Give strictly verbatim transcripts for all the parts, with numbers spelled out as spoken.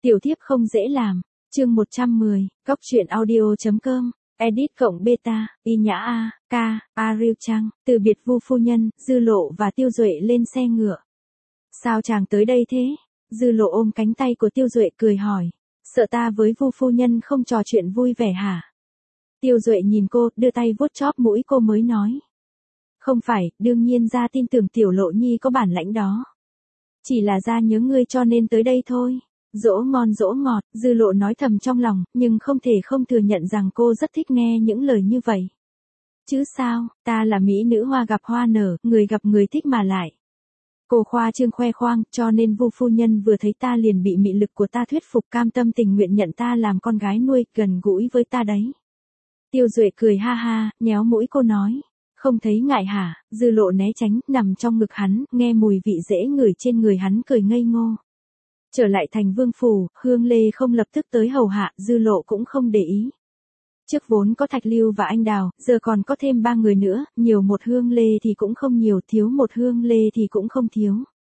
Tiểu thiếp không dễ làm. Chương một trăm mười, Cóc truyện audio.com, edit cộng beta, y nhã a, ca, Ariel Trang, từ biệt Vu phu nhân, Dư Lộ và Tiêu Duệ lên xe ngựa. Sao chàng tới đây thế? Dư Lộ ôm cánh tay của Tiêu Duệ cười hỏi. Sợ ta với Vu phu nhân không trò chuyện vui vẻ hả? Tiêu Duệ nhìn cô, đưa tay vuốt chóp mũi cô mới nói. Không phải, đương nhiên ra tin tưởng Tiểu Lộ Nhi có bản lãnh đó. Chỉ là ra nhớ ngươi cho nên tới đây thôi. Dỗ ngon dỗ ngọt, Dư Lộ nói thầm trong lòng, nhưng không thể không thừa nhận rằng cô rất thích nghe những lời như vậy. Chứ sao, ta là mỹ nữ hoa gặp hoa nở, người gặp người thích mà lại. Cô khoa trương khoe khoang, cho nên Vu phu nhân vừa thấy ta liền bị mị lực của ta thuyết phục, cam tâm tình nguyện nhận ta làm con gái nuôi, gần gũi với ta đấy. Tiêu Duệ cười ha ha, nhéo mũi cô nói. Không thấy ngại hả? Dư Lộ né tránh, nằm trong ngực hắn, nghe mùi vị dễ ngửi trên người hắn cười ngây ngô. Trở lại thành vương phủ, Hương Lê không lập tức tới hầu hạ, Dư Lộ cũng không để ý. Trước vốn có Thạch Lưu và Anh Đào, giờ còn có thêm ba người nữa, nhiều một Hương Lê thì cũng không nhiều, thiếu một Hương Lê thì cũng không thiếu.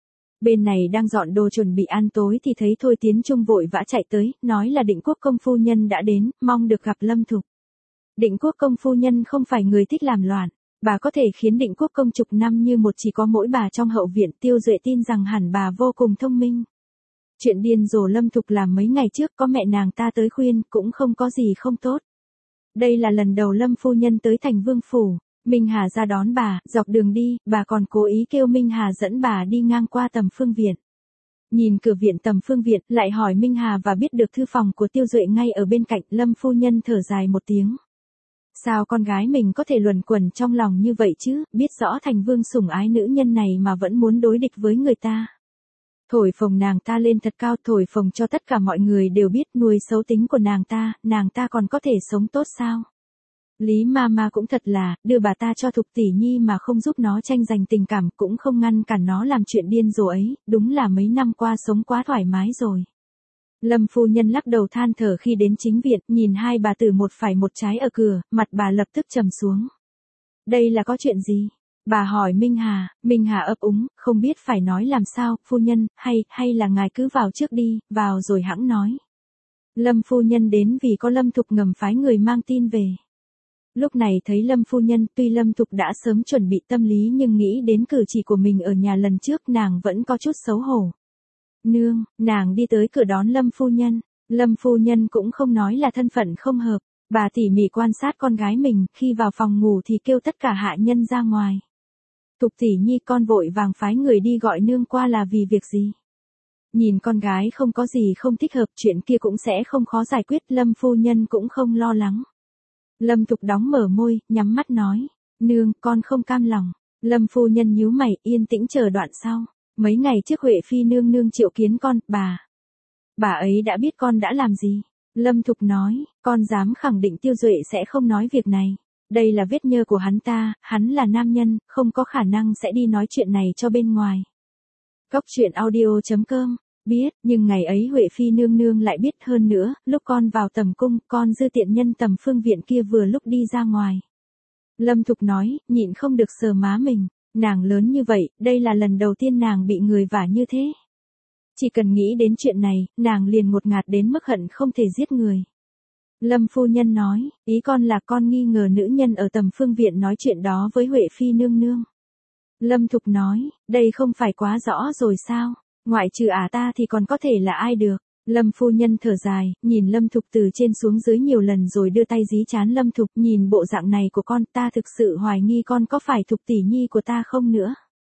Bên này đang dọn đồ chuẩn bị ăn tối thì thấy Thôi Tiến Trung vội vã chạy tới, nói là Định Quốc công phu nhân đã đến, mong được gặp Lâm Thục. Định Quốc công phu nhân không phải người thích làm loạn, bà có thể khiến Định Quốc công chục năm như một chỉ có mỗi bà trong hậu viện. Tiêu Duệ tin rằng hẳn bà vô cùng thông minh. Chuyện điên rồ Lâm Thục làm mấy ngày trước có mẹ nàng ta tới khuyên, cũng không có gì không tốt. Đây là lần đầu Lâm phu nhân tới thành vương phủ, Minh Hà ra đón bà, dọc đường đi, bà còn cố ý kêu Minh Hà dẫn bà đi ngang qua Tầm Phương Viện. Nhìn cửa viện Tầm Phương Viện, lại hỏi Minh Hà và biết được thư phòng của Tiêu Duệ ngay ở bên cạnh, Lâm phu nhân thở dài một tiếng. Sao con gái mình có thể luẩn quẩn trong lòng như vậy chứ, biết rõ thành vương sủng ái nữ nhân này mà vẫn muốn đối địch với người ta. Thổi phồng nàng ta lên thật cao, thổi phồng cho tất cả mọi người đều biết nuôi xấu tính của nàng ta, nàng ta còn có thể sống tốt sao? Lý Mama cũng thật là, đưa bà ta cho Thục tỷ nhi mà không giúp nó tranh giành tình cảm, cũng không ngăn cản nó làm chuyện điên rồ ấy, đúng là mấy năm qua sống quá thoải mái rồi. Lâm phu nhân lắc đầu than thở khi đến chính viện, nhìn hai bà tử một phải một trái ở cửa, mặt bà lập tức trầm xuống. Đây là có chuyện gì? Bà hỏi Minh Hà, Minh Hà ấp úng, không biết phải nói làm sao, phu nhân, hay, hay là ngài cứ vào trước đi, vào rồi hẵng nói. Lâm phu nhân đến vì có Lâm Thục ngầm phái người mang tin về. Lúc này thấy Lâm phu nhân, tuy Lâm Thục đã sớm chuẩn bị tâm lý nhưng nghĩ đến cử chỉ của mình ở nhà lần trước nàng vẫn có chút xấu hổ. Nương, nàng đi tới cửa đón Lâm phu nhân, Lâm phu nhân cũng không nói là thân phận không hợp, bà tỉ mỉ quan sát con gái mình, khi vào phòng ngủ thì kêu tất cả hạ nhân ra ngoài. Thục tỷ nhi, con vội vàng phái người đi gọi nương qua là vì việc gì? Nhìn con gái không có gì không thích hợp, chuyện kia cũng sẽ không khó giải quyết, Lâm phu nhân cũng không lo lắng. Lâm Thục đóng mở môi, nhắm mắt nói, nương, con không cam lòng. Lâm phu nhân nhíu mày, yên tĩnh chờ đoạn sau. Mấy ngày trước Huệ Phi nương nương triệu kiến con, bà. Bà ấy đã biết con đã làm gì. Lâm Thục nói, con dám khẳng định Tiêu Duệ sẽ không nói việc này. Đây là vết nhơ của hắn ta, hắn là nam nhân, không có khả năng sẽ đi nói chuyện này cho bên ngoài. Cóc truyện audio.com, biết, nhưng ngày ấy Huệ Phi nương nương lại biết hơn nữa, lúc con vào tầm cung, con dư tiện nhân Tầm Phương Viện kia vừa lúc đi ra ngoài. Lâm Thục nói, nhịn không được sờ má mình. Nàng lớn như vậy, đây là lần đầu tiên nàng bị người vả như thế. Chỉ cần nghĩ đến chuyện này, nàng liền ngột ngạt đến mức hận không thể giết người. Lâm phu nhân nói, ý con là con nghi ngờ nữ nhân ở Tầm Phương Viện nói chuyện đó với Huệ Phi nương nương. Lâm Thục nói, đây không phải quá rõ rồi sao, ngoại trừ ả ta thì còn có thể là ai được. Lâm phu nhân thở dài, nhìn Lâm Thục từ trên xuống dưới nhiều lần rồi đưa tay dí trán Lâm Thục, nhìn bộ dạng này của con, ta thực sự hoài nghi con có phải Thục tỷ nhi của ta không nữa.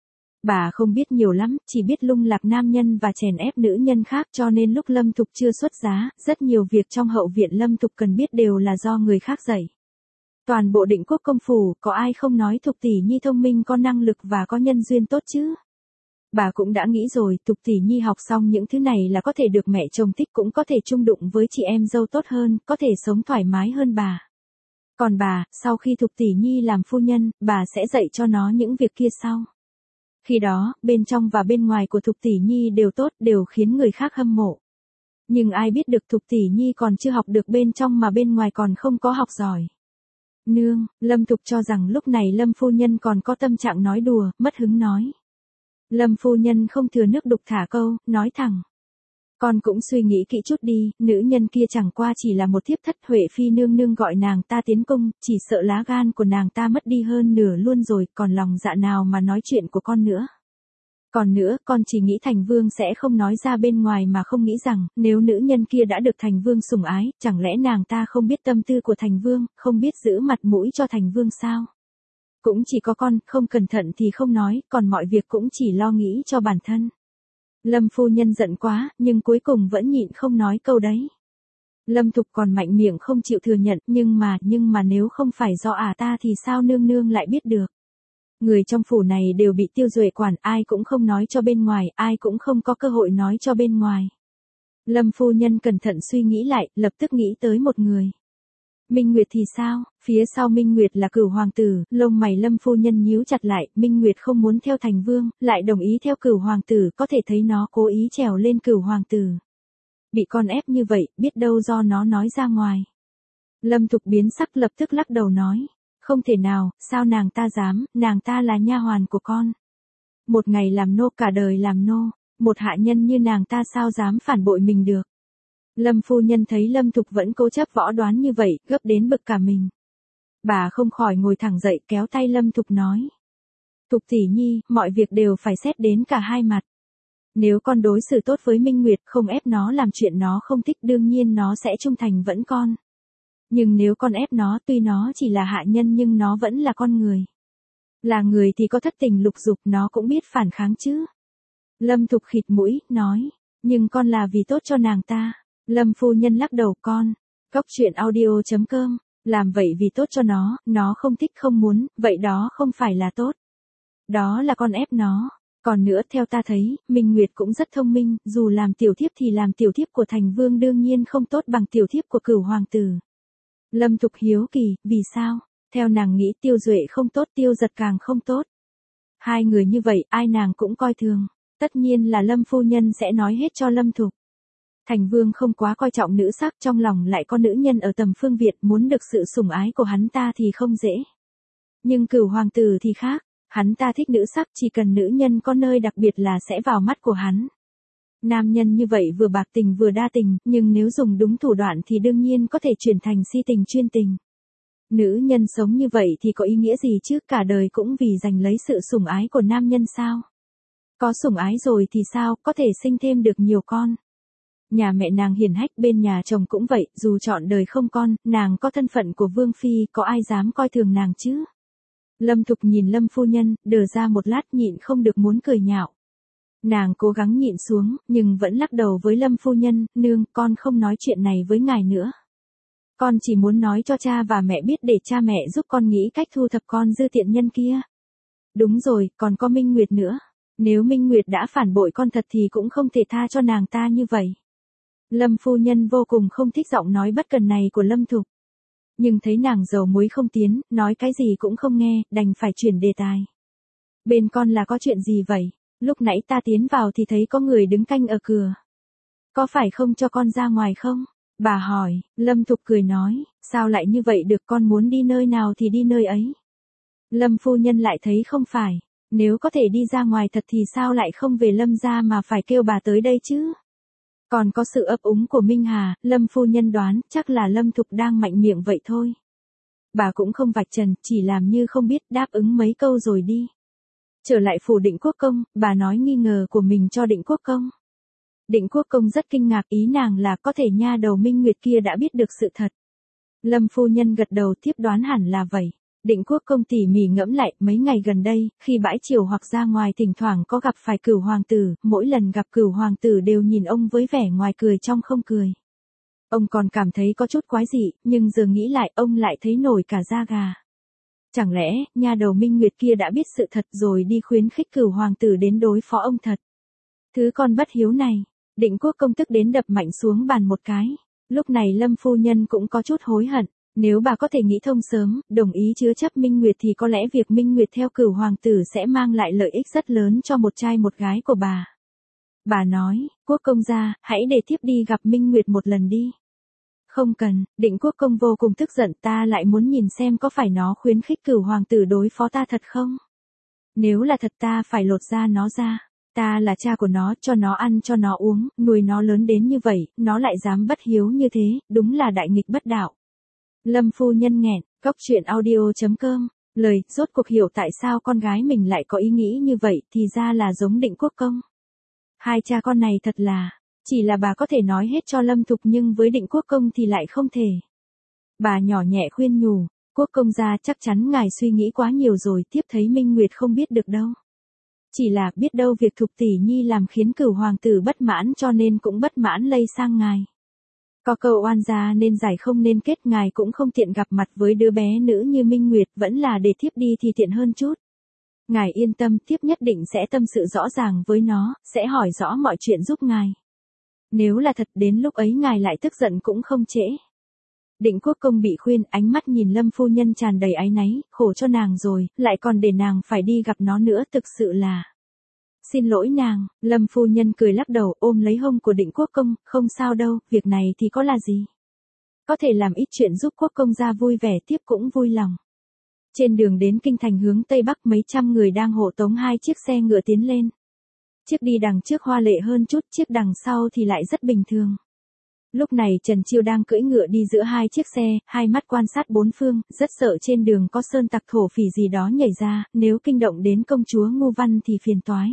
Bà không biết nhiều lắm, chỉ biết lung lạc nam nhân và chèn ép nữ nhân khác, cho nên lúc Lâm Thục chưa xuất giá, rất nhiều việc trong hậu viện Lâm Thục cần biết đều là do người khác dạy. Toàn bộ Định Quốc công phủ, có ai không nói Thục tỷ nhi thông minh, có năng lực và có nhân duyên tốt chứ? Bà cũng đã nghĩ rồi, Thục tỷ nhi học xong những thứ này là có thể được mẹ chồng thích, cũng có thể chung đụng với chị em dâu tốt hơn, có thể sống thoải mái hơn bà. Còn bà, sau khi Thục tỷ nhi làm phu nhân, bà sẽ dạy cho nó những việc kia sau. Khi đó, bên trong và bên ngoài của Thục tỷ nhi đều tốt, đều khiến người khác hâm mộ. Nhưng ai biết được Thục tỷ nhi còn chưa học được bên trong mà bên ngoài còn không có học giỏi. Nương, Lâm Thục cho rằng lúc này Lâm phu nhân còn có tâm trạng nói đùa, mất hứng nói. Lâm phu nhân không thừa nước đục thả câu, nói thẳng. Con cũng suy nghĩ kỹ chút đi, nữ nhân kia chẳng qua chỉ là một thiếp thất, Huệ Phi nương nương gọi nàng ta tiến cung, chỉ sợ lá gan của nàng ta mất đi hơn nửa luôn rồi, còn lòng dạ nào mà nói chuyện của con nữa. Còn nữa, con chỉ nghĩ Thành Vương sẽ không nói ra bên ngoài mà không nghĩ rằng, nếu nữ nhân kia đã được Thành Vương sủng ái, chẳng lẽ nàng ta không biết tâm tư của Thành Vương, không biết giữ mặt mũi cho Thành Vương sao? Cũng chỉ có con, không cẩn thận thì không nói, còn mọi việc cũng chỉ lo nghĩ cho bản thân. Lâm phu nhân giận quá, nhưng cuối cùng vẫn nhịn không nói câu đấy. Lâm Thục còn mạnh miệng không chịu thừa nhận, nhưng mà, nhưng mà nếu không phải do ả ta thì sao nương nương lại biết được. Người trong phủ này đều bị Tiêu Duệ quản, ai cũng không nói cho bên ngoài, ai cũng không có cơ hội nói cho bên ngoài. Lâm phu nhân cẩn thận suy nghĩ lại, lập tức nghĩ tới một người. Minh Nguyệt thì sao? Phía sau Minh Nguyệt là Cửu hoàng tử, lông mày Lâm phu nhân nhíu chặt lại, Minh Nguyệt không muốn theo Thành Vương, lại đồng ý theo Cửu hoàng tử, có thể thấy nó cố ý trèo lên Cửu hoàng tử. Bị con ép như vậy, biết đâu do nó nói ra ngoài. Lâm Thục biến sắc lập tức lắc đầu nói, không thể nào, sao nàng ta dám, nàng ta là nha hoàn của con. Một ngày làm nô cả đời làm nô, một hạ nhân như nàng ta sao dám phản bội mình được. Lâm phu nhân thấy Lâm Thục vẫn cố chấp võ đoán như vậy, gấp đến bực cả mình. Bà không khỏi ngồi thẳng dậy kéo tay Lâm Thục nói. Thục tỷ nhi, mọi việc đều phải xét đến cả hai mặt. Nếu con đối xử tốt với Minh Nguyệt, không ép nó làm chuyện nó không thích, đương nhiên nó sẽ trung thành vẫn con. Nhưng nếu con ép nó, tuy nó chỉ là hạ nhân nhưng nó vẫn là con người. Là người thì có thất tình lục dục, nó cũng biết phản kháng chứ. Lâm Thục khịt mũi, nói, nhưng con là vì tốt cho nàng ta. Lâm phu nhân lắc đầu, con. Cóc truyện audio chấm com, làm vậy vì tốt cho nó, nó không thích không muốn, vậy đó không phải là tốt. Đó là con ép nó. Còn nữa theo ta thấy, Minh Nguyệt cũng rất thông minh, dù làm tiểu thiếp thì làm tiểu thiếp của Thành Vương đương nhiên không tốt bằng tiểu thiếp của Cửu hoàng tử. Lâm Thục hiếu kỳ, vì sao? Theo nàng nghĩ Tiêu Duệ không tốt, Tiêu Giật càng không tốt. Hai người như vậy, ai nàng cũng coi thường. Tất nhiên là Lâm phu nhân sẽ nói hết cho Lâm Thục. Thành Vương không quá coi trọng nữ sắc, trong lòng lại có nữ nhân ở tầm phương Việt, muốn được sự sủng ái của hắn ta thì không dễ. Nhưng Cửu hoàng tử thì khác, hắn ta thích nữ sắc, chỉ cần nữ nhân có nơi đặc biệt là sẽ vào mắt của hắn. Nam nhân như vậy vừa bạc tình vừa đa tình, nhưng nếu dùng đúng thủ đoạn thì đương nhiên có thể chuyển thành si tình chuyên tình. Nữ nhân sống như vậy thì có ý nghĩa gì chứ, cả đời cũng vì giành lấy sự sủng ái của nam nhân sao? Có sủng ái rồi thì sao, có thể sinh thêm được nhiều con. Nhà mẹ nàng hiền hách, bên nhà chồng cũng vậy, dù chọn đời không con, nàng có thân phận của vương phi, có ai dám coi thường nàng chứ? Lâm Thục nhìn Lâm phu nhân, đờ ra một lát nhịn không được muốn cười nhạo. Nàng cố gắng nhịn xuống, nhưng vẫn lắc đầu với Lâm phu nhân, nương, con không nói chuyện này với ngài nữa. Con chỉ muốn nói cho cha và mẹ biết để cha mẹ giúp con nghĩ cách thu thập con dư tiện nhân kia. Đúng rồi, còn có Minh Nguyệt nữa. Nếu Minh Nguyệt đã phản bội con thật thì cũng không thể tha cho nàng ta như vậy. Lâm phu nhân vô cùng không thích giọng nói bất cần này của Lâm Thục. Nhưng thấy nàng dầu muối không tiến, nói cái gì cũng không nghe, đành phải chuyển đề tài. Bên con là có chuyện gì vậy? Lúc nãy ta tiến vào thì thấy có người đứng canh ở cửa. Có phải không cho con ra ngoài không? Bà hỏi, Lâm Thục cười nói, sao lại như vậy được, con muốn đi nơi nào thì đi nơi ấy. Lâm phu nhân lại thấy không phải, nếu có thể đi ra ngoài thật thì sao lại không về Lâm gia mà phải kêu bà tới đây chứ? Còn có sự ấp úng của Minh Hà, Lâm phu nhân đoán, chắc là Lâm Thục đang mạnh miệng vậy thôi. Bà cũng không vạch trần, chỉ làm như không biết, đáp ứng mấy câu rồi đi. Trở lại phủ Định Quốc công, bà nói nghi ngờ của mình cho Định Quốc công. Định Quốc công rất kinh ngạc, ý nàng là có thể nha đầu Minh Nguyệt kia đã biết được sự thật. Lâm phu nhân gật đầu, tiếp đoán hẳn là vậy. Định Quốc công tỉ mỉ ngẫm lại, mấy ngày gần đây, khi bãi chiều hoặc ra ngoài thỉnh thoảng có gặp phải Cửu hoàng tử, mỗi lần gặp Cửu hoàng tử đều nhìn ông với vẻ ngoài cười trong không cười. Ông còn cảm thấy có chút quái dị, nhưng giờ nghĩ lại ông lại thấy nổi cả da gà. Chẳng lẽ, nha đầu Minh Nguyệt kia đã biết sự thật rồi đi khuyến khích Cửu hoàng tử đến đối phó ông thật. Thứ con bất hiếu này, Định Quốc công tức đến đập mạnh xuống bàn một cái. Lúc này Lâm phu nhân cũng có chút hối hận. Nếu bà có thể nghĩ thông sớm, đồng ý chứa chấp Minh Nguyệt thì có lẽ việc Minh Nguyệt theo Cửu hoàng tử sẽ mang lại lợi ích rất lớn cho một trai một gái của bà. Bà nói, Quốc công gia, hãy để thiếp đi gặp Minh Nguyệt một lần đi. Không cần, Định Quốc công vô cùng tức giận, ta lại muốn nhìn xem có phải nó khuyến khích Cửu hoàng tử đối phó ta thật không? Nếu là thật ta phải lột da nó ra. Ta là cha của nó, cho nó ăn cho nó uống, nuôi nó lớn đến như vậy, nó lại dám bất hiếu như thế, đúng là đại nghịch bất đạo. Lâm phu nhân nghẹn, cóc truyện audio.com, lời, rốt cuộc hiểu tại sao con gái mình lại có ý nghĩ như vậy, thì ra là giống Định Quốc Công. Hai cha con này thật là, chỉ là bà có thể nói hết cho Lâm Thục nhưng với Định Quốc Công thì lại không thể. Bà nhỏ nhẹ khuyên nhủ, Quốc công gia chắc chắn ngài suy nghĩ quá nhiều rồi, tiếp thấy Minh Nguyệt không biết được đâu. Chỉ là biết đâu việc Thục tỷ nhi làm khiến Cửu hoàng tử bất mãn cho nên cũng bất mãn lây sang ngài. Có câu oan gia nên giải không nên kết, ngài cũng không tiện gặp mặt với đứa bé nữ như Minh Nguyệt, vẫn là để thiếp đi thì tiện hơn chút. Ngài yên tâm, thiếp nhất định sẽ tâm sự rõ ràng với nó, sẽ hỏi rõ mọi chuyện giúp ngài. Nếu là thật đến lúc ấy ngài lại tức giận cũng không trễ. Định Quốc Công bị khuyên, ánh mắt nhìn Lâm phu nhân tràn đầy áy náy, khổ cho nàng rồi, lại còn để nàng phải đi gặp nó nữa, thực sự là. Xin lỗi nàng, Lâm phu nhân cười lắc đầu, ôm lấy hông của Định Quốc Công, không sao đâu, việc này thì có là gì. Có thể làm ít chuyện giúp Quốc công gia vui vẻ, tiếp cũng vui lòng. Trên đường đến kinh thành hướng Tây Bắc, mấy trăm người đang hộ tống hai chiếc xe ngựa tiến lên. Chiếc đi đằng trước hoa lệ hơn chút, chiếc đằng sau thì lại rất bình thường. Lúc này Trần Chiêu đang cưỡi ngựa đi giữa hai chiếc xe, hai mắt quan sát bốn phương, rất sợ trên đường có sơn tặc thổ phỉ gì đó nhảy ra, nếu kinh động đến công chúa Ngưu Văn thì phiền toái.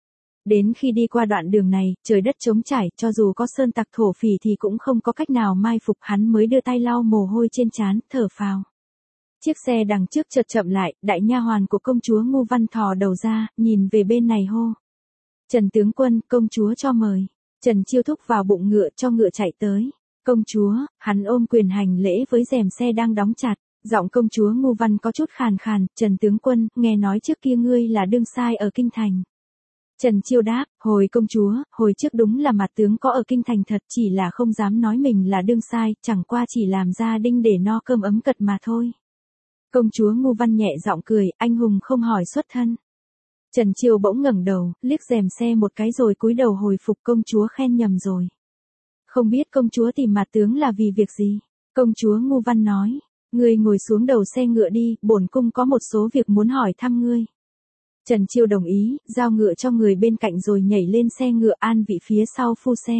Đến khi đi qua đoạn đường này, trời đất trống trải, cho dù có sơn tặc thổ phỉ thì cũng không có cách nào mai phục, hắn mới đưa tay lau mồ hôi trên trán, thở phào. Chiếc xe đằng trước chợt chậm lại, đại nha hoàn của công chúa Ngưu Văn thò đầu ra, nhìn về bên này hô. Trần tướng quân, công chúa cho mời. Trần Chiêu thúc vào bụng ngựa cho ngựa chạy tới. Công chúa, hắn ôm quyền hành lễ với rèm xe đang đóng chặt. Giọng công chúa Ngưu Văn có chút khàn khàn, Trần tướng quân, nghe nói trước kia ngươi là đương sai ở kinh thành. Trần Chiêu đáp, hồi công chúa, hồi trước đúng là mặt tướng có ở kinh thành thật, chỉ là không dám nói mình là đương sai, chẳng qua chỉ làm gia đinh để no cơm ấm cật mà thôi. Công chúa Ngưu Văn nhẹ giọng cười, anh hùng không hỏi xuất thân. Trần Chiêu bỗng ngẩng đầu, liếc rèm xe một cái rồi cúi đầu hồi phục, công chúa khen nhầm rồi. Không biết công chúa tìm mặt tướng là vì việc gì? Công chúa Ngưu Văn nói, ngươi ngồi xuống đầu xe ngựa đi, bổn cung có một số việc muốn hỏi thăm ngươi. Trần Chiêu đồng ý, giao ngựa cho người bên cạnh rồi nhảy lên xe ngựa an vị phía sau phu xe.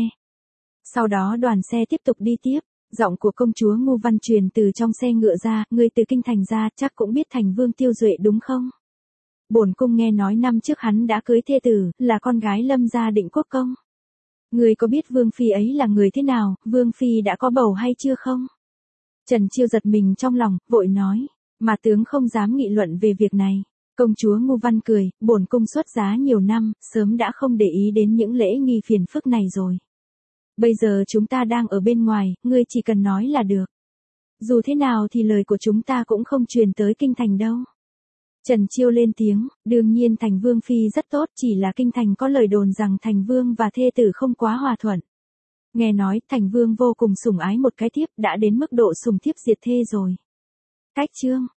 Sau đó đoàn xe tiếp tục đi tiếp, giọng của công chúa Ngưu Văn truyền từ trong xe ngựa ra, ngươi từ kinh thành ra chắc cũng biết thành vương Tiêu Duệ đúng không? Bổn cung nghe nói năm trước hắn đã cưới thê tử, là con gái Lâm gia Định Quốc Công. Ngươi có biết vương phi ấy là người thế nào, vương phi đã có bầu hay chưa không? Trần Chiêu giật mình trong lòng, vội nói, mà tướng không dám nghị luận về việc này. Công chúa Ngưu Văn cười, bổn cung xuất giá nhiều năm, sớm đã không để ý đến những lễ nghi phiền phức này rồi. Bây giờ chúng ta đang ở bên ngoài, ngươi chỉ cần nói là được. Dù thế nào thì lời của chúng ta cũng không truyền tới kinh thành đâu. Trần Chiêu lên tiếng, đương nhiên thành vương phi rất tốt, chỉ là kinh thành có lời đồn rằng thành vương và thê tử không quá hòa thuận. Nghe nói thành vương vô cùng sủng ái một cái thiếp, đã đến mức độ sủng thiếp diệt thê rồi. Cách chương